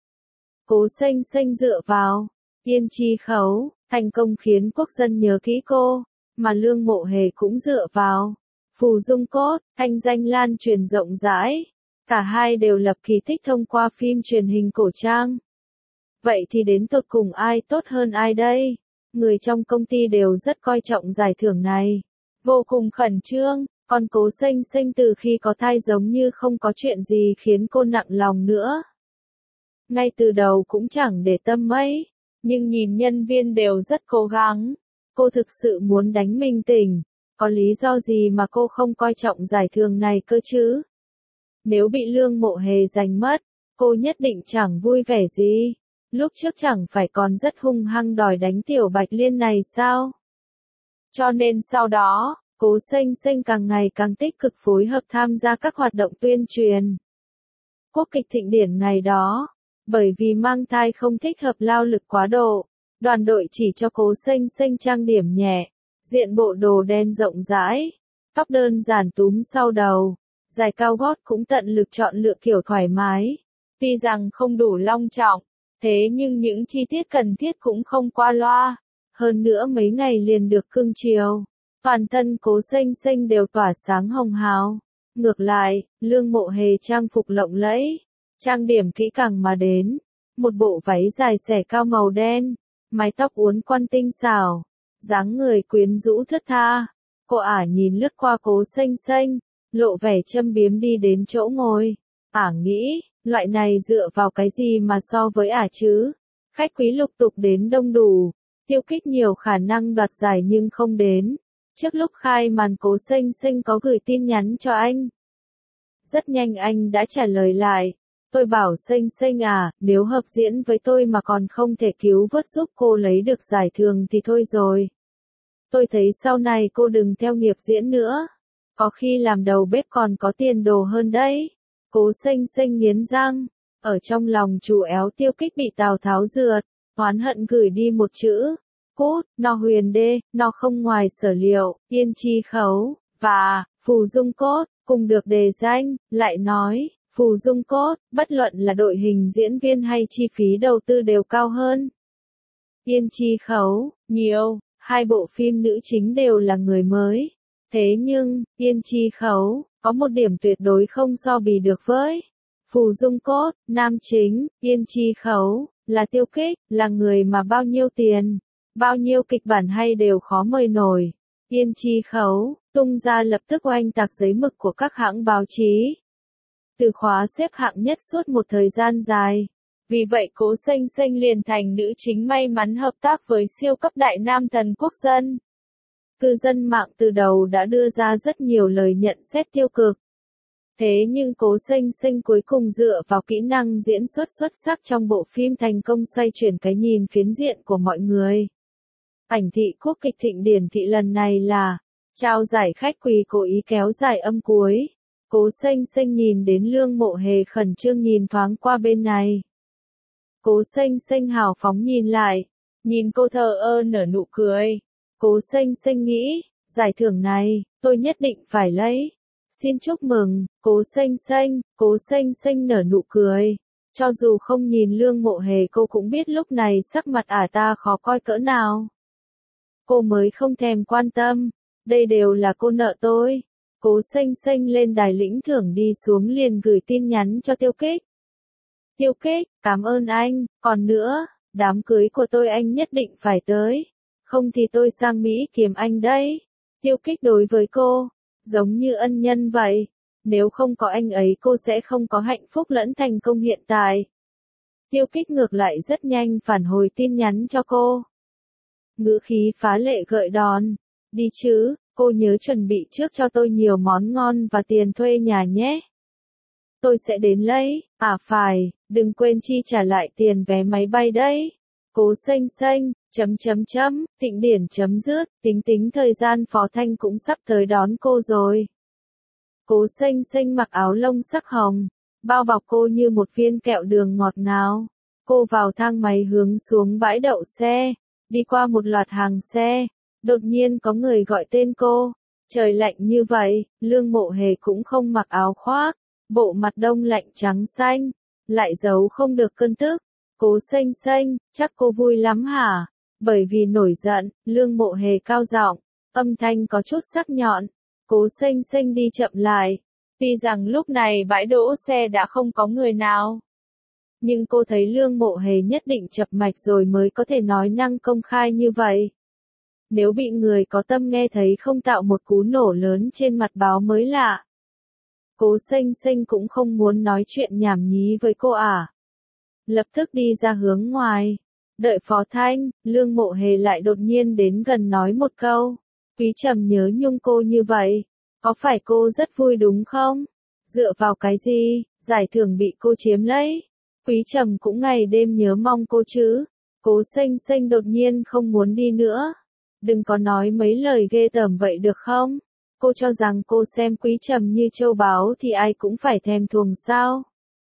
Cố Xanh Xanh dựa vào Yên Chi Khấu, thành công khiến quốc dân nhớ kỹ cô, mà Lương Mộ Hề cũng dựa vào Phù Dung Cốt, thanh danh lan truyền rộng rãi. Cả hai đều lập kỳ tích thông qua phim truyền hình cổ trang. Vậy thì đến tột cùng ai tốt hơn ai đây? Người trong công ty đều rất coi trọng giải thưởng này, vô cùng khẩn trương, còn Cố Xanh Xanh từ khi có thai giống như không có chuyện gì khiến cô nặng lòng nữa. Ngay từ đầu cũng chẳng để tâm mấy, nhưng nhìn nhân viên đều rất cố gắng. Cô thực sự muốn đánh mình tỉnh, có lý do gì mà cô không coi trọng giải thưởng này cơ chứ? Nếu bị Lương Mộ Hề giành mất, cô nhất định chẳng vui vẻ gì. Lúc trước chẳng phải còn rất hung hăng đòi đánh Tiểu Bạch Liên này sao? Cho nên sau đó, Cố Xanh Xanh càng ngày càng tích cực phối hợp tham gia các hoạt động tuyên truyền. Quốc kịch Thịnh Điển ngày đó, bởi vì mang thai không thích hợp lao lực quá độ, đoàn đội chỉ cho Cố Xanh Xanh trang điểm nhẹ, diện bộ đồ đen rộng rãi, tóc đơn giản túm sau đầu, giày cao gót cũng tận lực chọn lựa kiểu thoải mái. Tuy rằng không đủ long trọng, thế nhưng những chi tiết cần thiết cũng không qua loa. Hơn nữa mấy ngày liền được cưng chiều, toàn thân Cố Xanh Xanh đều tỏa sáng hồng hào. Ngược lại, Lương Mộ Hề trang phục lộng lẫy, trang điểm kỹ càng mà đến, một bộ váy dài xẻ cao màu đen, mái tóc uốn quăn tinh xảo, dáng người quyến rũ thướt tha. Cô ả nhìn lướt qua Cố Xanh Xanh, lộ vẻ châm biếm đi đến chỗ ngồi. Ả nghĩ, loại này dựa vào cái gì mà so với ả chứ? Khách quý lục tục đến đông đủ. Tiêu Kích nhiều khả năng đoạt giải nhưng không đến. Trước lúc khai màn Cố Xanh Xanh có gửi tin nhắn cho anh. Rất nhanh anh đã trả lời lại. Tôi bảo Xanh Xanh à, nếu hợp diễn với tôi mà còn không thể cứu vớt giúp cô lấy được giải thưởng thì thôi rồi. Tôi thấy sau này cô đừng theo nghiệp diễn nữa. Có khi làm đầu bếp còn có tiền đồ hơn đấy. Cố Xanh Xanh nghiến răng. Ở trong lòng chủ éo Tiêu Kích bị Tào Tháo rượt. Oán hận gửi đi một chữ. Cút, nó huyền đê, nó không ngoài sở liệu, yên chi khấu, và, phù dung cốt, cùng được đề danh, lại nói, phù dung cốt, bất luận là đội hình diễn viên hay chi phí đầu tư đều cao hơn. Yên chi khấu, nhiều, hai bộ phim nữ chính đều là người mới. Thế nhưng, yên chi khấu, có một điểm tuyệt đối không so bì được với. Phù dung cốt, nam chính, yên chi khấu, là Tiêu Kích, là người mà bao nhiêu tiền. Bao nhiêu kịch bản hay đều khó mời nổi. Yên chi khấu, tung ra lập tức oanh tạc giấy mực của các hãng báo chí. Từ khóa xếp hạng nhất suốt một thời gian dài. Vì vậy Cố Xanh Xanh liền thành nữ chính may mắn hợp tác với siêu cấp đại nam thần quốc dân. Cư dân mạng từ đầu đã đưa ra rất nhiều lời nhận xét tiêu cực. Thế nhưng Cố Xanh Xanh cuối cùng dựa vào kỹ năng diễn xuất xuất sắc trong bộ phim thành công xoay chuyển cái nhìn phiến diện của mọi người. Ảnh thị Cúp kịch Thịnh Điển Thị lần này là trao giải khách quý cố ý kéo dài âm cuối. Cố Xanh Xanh nhìn đến Lương Mộ Hề khẩn trương nhìn thoáng qua bên này. Cố Xanh Xanh hào phóng nhìn lại, nhìn cô thờ ơ nở nụ cười. Cố Xanh Xanh nghĩ, giải thưởng này, tôi nhất định phải lấy. Xin chúc mừng, Cố Xanh Xanh, Cố Xanh Xanh nở nụ cười. Cho dù không nhìn Lương Mộ Hề cô cũng biết lúc này sắc mặt ả ta khó coi cỡ nào. Cô mới không thèm quan tâm, đây đều là cô nợ tôi. Cố Xanh Xanh lên đài lĩnh thưởng đi xuống liền gửi tin nhắn cho Tiêu Kích. Tiêu Kích, cảm ơn anh, còn nữa, đám cưới của tôi anh nhất định phải tới. Không thì tôi sang Mỹ kiếm anh đấy. Tiêu Kích đối với cô, giống như ân nhân vậy. Nếu không có anh ấy cô sẽ không có hạnh phúc lẫn thành công hiện tại. Tiêu Kích ngược lại rất nhanh phản hồi tin nhắn cho cô. Ngữ khí phá lệ gợi đòn. Đi chứ, cô nhớ chuẩn bị trước cho tôi nhiều món ngon và tiền thuê nhà nhé. Tôi sẽ đến lấy, à phải, đừng quên chi trả lại tiền vé máy bay đấy. Cố Xanh Xanh, chấm chấm chấm, Thịnh Điển chấm dứt, tính tính thời gian Phó Thanh cũng sắp tới đón cô rồi. Cố Xanh Xanh mặc áo lông sắc hồng, bao bọc cô như một viên kẹo đường ngọt ngào. Cô vào thang máy hướng xuống bãi đậu xe, đi qua một loạt hàng xe, đột nhiên có người gọi tên cô. Trời lạnh như vậy, Lương Mộ Hề cũng không mặc áo khoác, bộ mặt đông lạnh trắng xanh, lại giấu không được cơn tức. Cố Xanh Xanh, chắc cô vui lắm hả? Bởi vì nổi giận, Lương Mộ Hề cao giọng, âm thanh có chút sắc nhọn. Cố Xanh Xanh đi chậm lại. Tuy rằng lúc này bãi đỗ xe đã không có người nào, nhưng cô thấy Lương Mộ Hề nhất định chập mạch rồi mới có thể nói năng công khai như vậy. Nếu bị người có tâm nghe thấy không tạo một cú nổ lớn trên mặt báo mới lạ. Cố Xanh Xanh cũng không muốn nói chuyện nhảm nhí với cô à. Lập tức đi ra hướng ngoài. Đợi Phó Thanh, Lương Mộ Hề lại đột nhiên đến gần nói một câu. Quý Trầm nhớ nhung cô như vậy. Có phải cô rất vui đúng không? Dựa vào cái gì, giải thưởng bị cô chiếm lấy. Quý Trầm cũng ngày đêm nhớ mong cô chứ. Cố Xanh Xanh đột nhiên không muốn đi nữa. Đừng có nói mấy lời ghê tởm vậy được không? Cô cho rằng cô xem Quý Trầm như châu báu thì ai cũng phải thèm thuồng sao?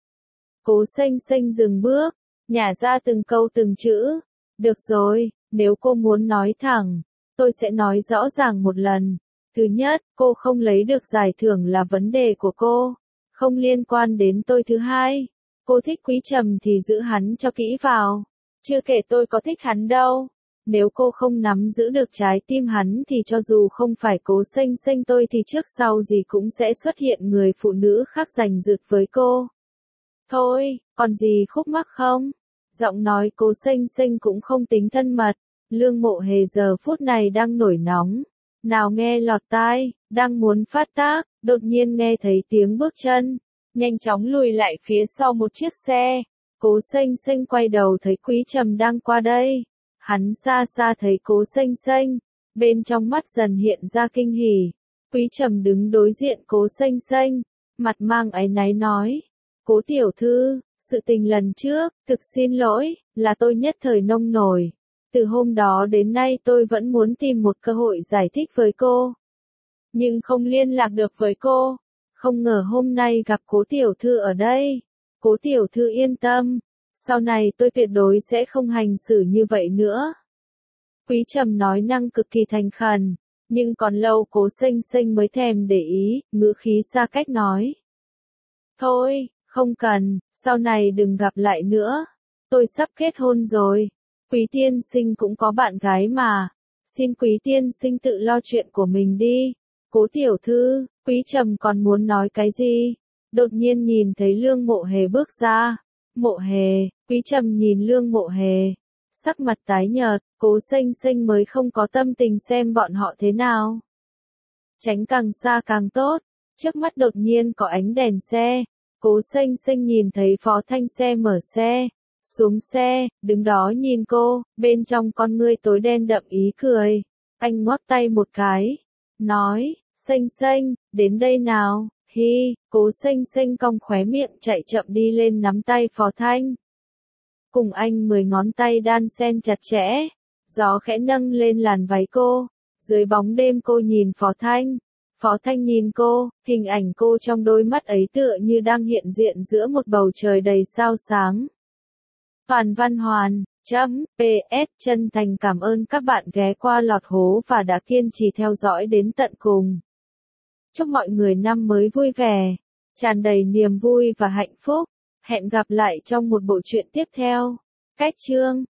Cố Xanh Xanh dừng bước, nhả ra từng câu từng chữ. Được rồi, nếu cô muốn nói thẳng, tôi sẽ nói rõ ràng một lần. Thứ nhất, cô không lấy được giải thưởng là vấn đề của cô, không liên quan đến tôi. Thứ hai, cô thích Quý Trầm thì giữ hắn cho kỹ vào. Chưa kể tôi có thích hắn đâu. Nếu cô không nắm giữ được trái tim hắn thì cho dù không phải Cố Xanh Xanh tôi thì trước sau gì cũng sẽ xuất hiện người phụ nữ khác giành giật với cô. Thôi, còn gì khúc mắc không? Giọng nói Cố Xanh Xanh cũng không tính thân mật. Lương Mộ Hề giờ phút này đang nổi nóng. Nào nghe lọt tai, đang muốn phát tác, đột nhiên nghe thấy tiếng bước chân. Nhanh chóng lùi lại phía sau một chiếc xe. Cố Xanh Xanh quay đầu thấy Quý Trầm đang qua đây. Hắn xa xa thấy Cố Xanh Xanh, bên trong mắt dần hiện ra kinh hỉ. Quý Trầm đứng đối diện Cố Xanh Xanh, mặt mang áy náy nói. Cố tiểu thư, sự tình lần trước, thực xin lỗi, là tôi nhất thời nông nổi. Từ hôm đó đến nay tôi vẫn muốn tìm một cơ hội giải thích với cô. Nhưng không liên lạc được với cô. Không ngờ hôm nay gặp Cố tiểu thư ở đây. Cố tiểu thư yên tâm, sau này tôi tuyệt đối sẽ không hành xử như vậy nữa. Quý Trầm nói năng cực kỳ thành khẩn, nhưng còn lâu Cố Xanh Xanh mới thèm để ý, ngữ khí xa cách nói. Thôi, không cần, sau này đừng gặp lại nữa. Tôi sắp kết hôn rồi. Quý tiên sinh cũng có bạn gái mà. Xin Quý tiên sinh tự lo chuyện của mình đi. Cố tiểu thư, Quý Trầm còn muốn nói cái gì? Đột nhiên nhìn thấy Lương Mộ Hề bước ra. Mộ Hề, Quý Trầm nhìn Lương Mộ Hề. Sắc mặt tái nhợt, Cố Xanh Xanh mới không có tâm tình xem bọn họ thế nào. Tránh càng xa càng tốt. Trước mắt đột nhiên có ánh đèn xe. Cố Xanh Xanh nhìn thấy Phó Thanh xe mở xe. Xuống xe, đứng đó nhìn cô, bên trong con ngươi tối đen đậm ý cười. Anh ngoắc tay một cái. Nói, Xanh Xanh, đến đây nào. Hi, Cố Xanh Xanh cong khóe miệng chạy chậm đi lên nắm tay Phó Thanh. Cùng anh mười ngón tay đan xen chặt chẽ. Gió khẽ nâng lên làn váy cô. Dưới bóng đêm cô nhìn Phó Thanh. Phó Thanh nhìn cô, hình ảnh cô trong đôi mắt ấy tựa như đang hiện diện giữa một bầu trời đầy sao sáng. Toàn Văn Hoàn, chấm, pê ét chân thành cảm ơn các bạn ghé qua lọt hố và đã kiên trì theo dõi đến tận cùng. Chúc mọi người năm mới vui vẻ, tràn đầy niềm vui và hạnh phúc. Hẹn gặp lại trong một bộ truyện tiếp theo. Cách chương